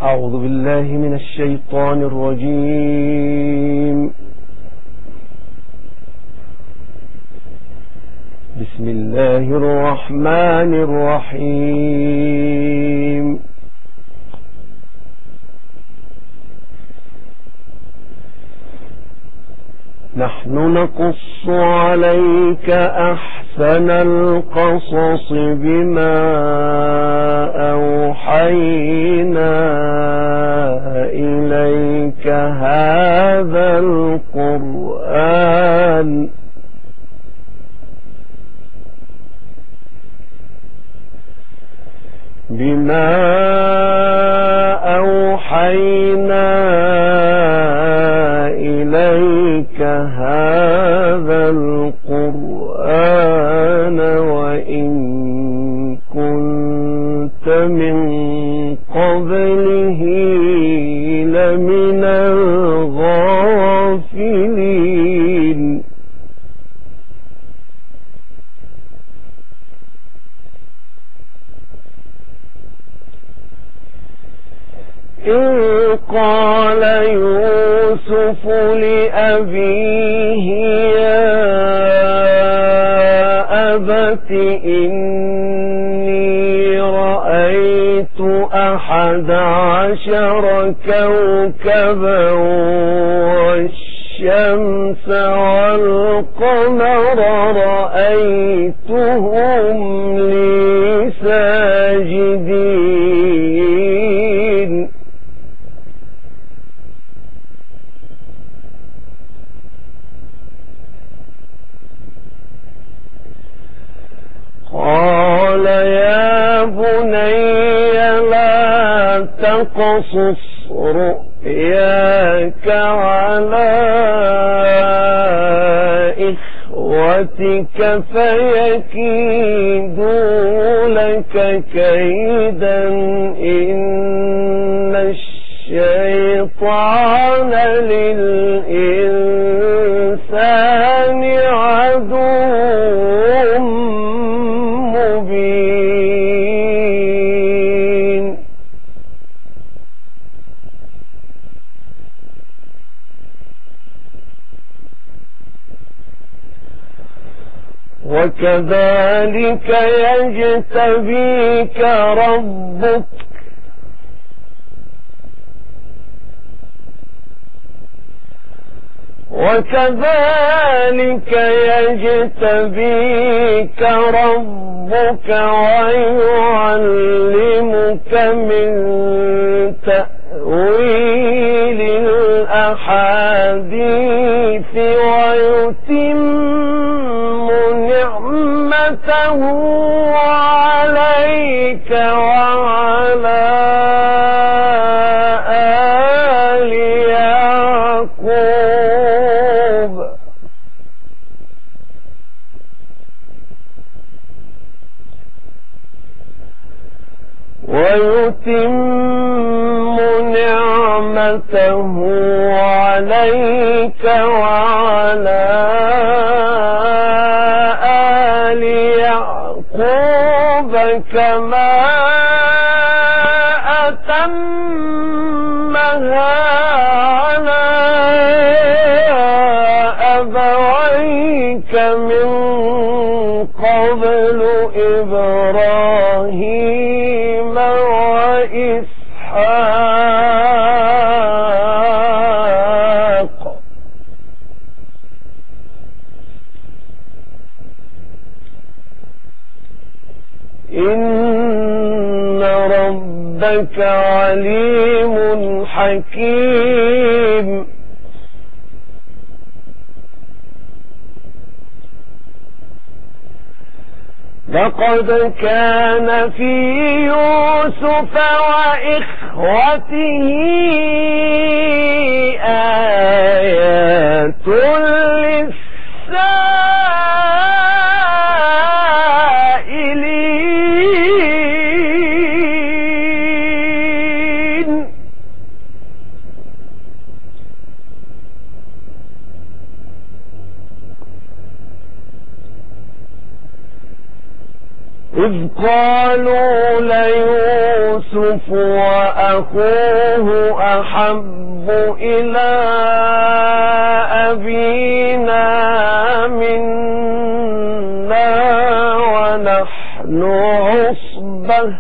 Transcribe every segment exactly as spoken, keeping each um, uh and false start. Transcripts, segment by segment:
أعوذ بالله من الشيطان الرجيم. بسم الله الرحمن الرحيم. نحن نقص عليك أحسن القصص بما أوحينا إليك هذا القرآن بما أوحينا إليك هذا القرآن وإن كنت من قبله لمن الغافلين. إذ قال يوسف لأبيه يا أبت إني رأيت أحد عشر كوكبا والشمس والقمر رأيتهم لي ساجدين. قال يا بني لا تقصص رؤياك على إخوتك فيكيدوا لك كيدا إن الشيطان للإنسان عدو مبين. وكذلك يجتبيك ربك وكذلك يجتبيك ربك ويعلمك من تأويل الأحاديث ويتم نعمته عليك وعلى آل يعقوب ويتم نعمته عليك وعلى آل يعقوب كما أتمها على أبويك من قبل إبراهيم وإسحاق إن ربك عليم حكيم. لقد كان في يوسف وإخوته آيات للسائلين. إذ قالوا ليوسف يوسف وأخوه أحب إلى أبينا منا ونحن عصبة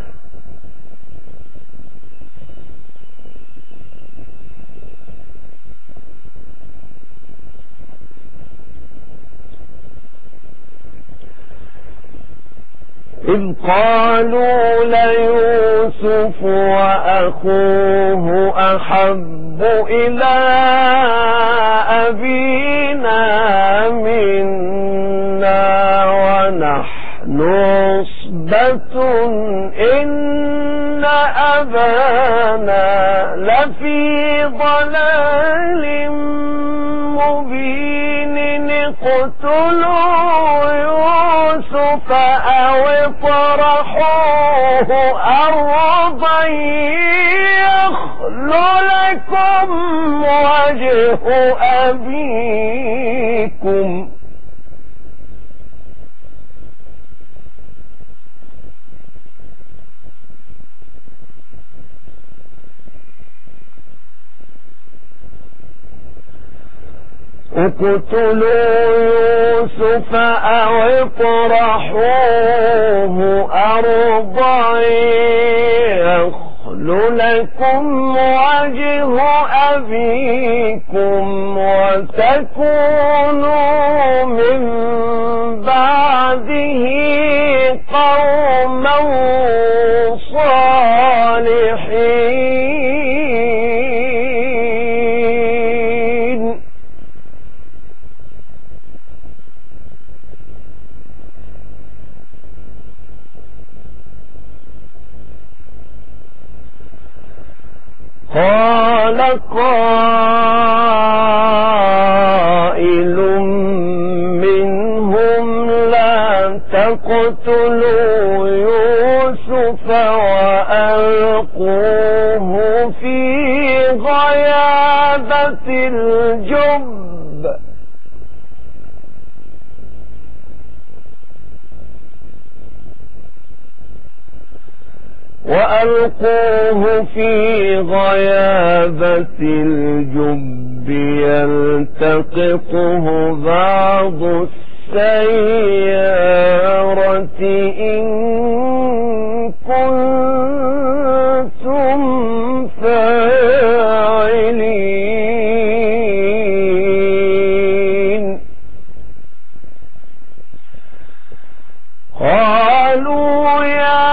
إذ قالوا ليوسف وأخوه أحب إلى أبينا منا ونحن عصبة إن أبانا لفي ضلال مبين اقتلوا يوسف أو اطرحوه أرضا يخل لكم وجه أبيكم اقتلوا يوسف أو اطرحوه أرضا يخل لكم وجه أبيكم وتكونوا من بعده قوما صالحين. قال قائل منهم لا تقتلوا يوسف وألقوه في غيابة الجب وألقوه في غيابة الجب يلتقطه بعض السيارة إن كنتم فاعلين. قالوا يا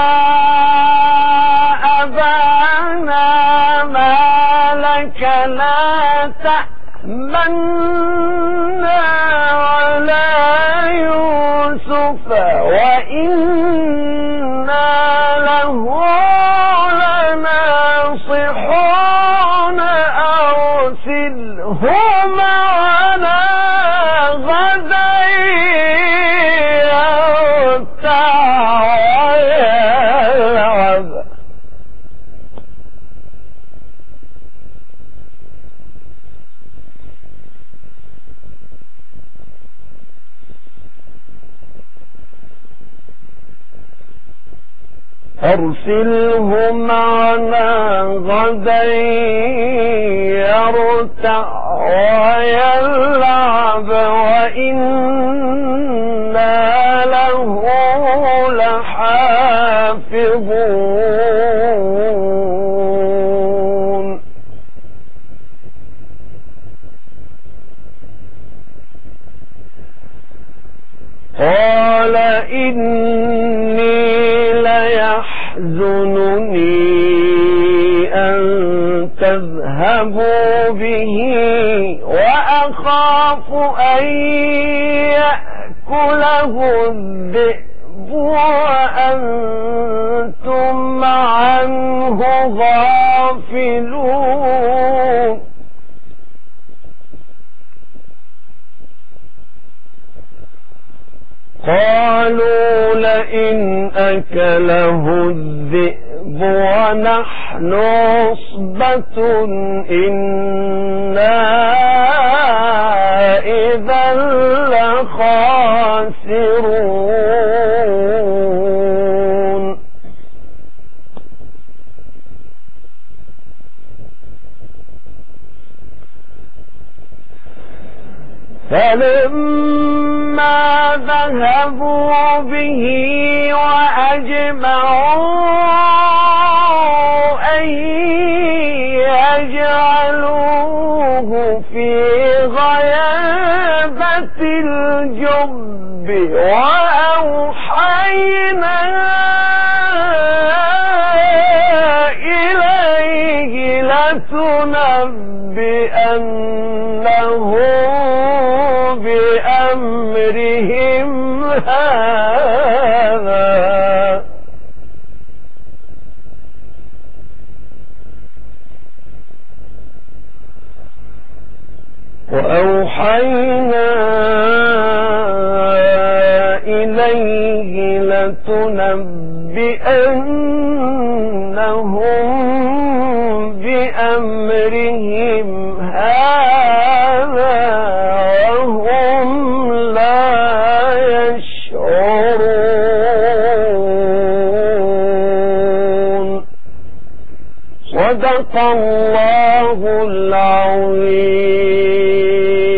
لا تأمنا على يوسف وإنا له لناصحون أرسله معنا غدا يرتع ويلعب. أرسله معنا غدا يرتع ويلعب وإنا له لحافظون. قال إني يحزنني أن تذهبوا به وأخاف أن يأكله الذئب وأنتم عنه غافلون. قالوا لئن أكله الذئب ونحن عصبة إنا إذا لخاسرون. فلما ذهبوا به وأجمعوا أن يجعلوه في غيابة الجب وأوحينا إليه لتنبئنهم بأمرهم هذا وأوحينا إليه لتنبئنهم بأمرهم هذا وهم لا يشعرون. صدق الله العظيم.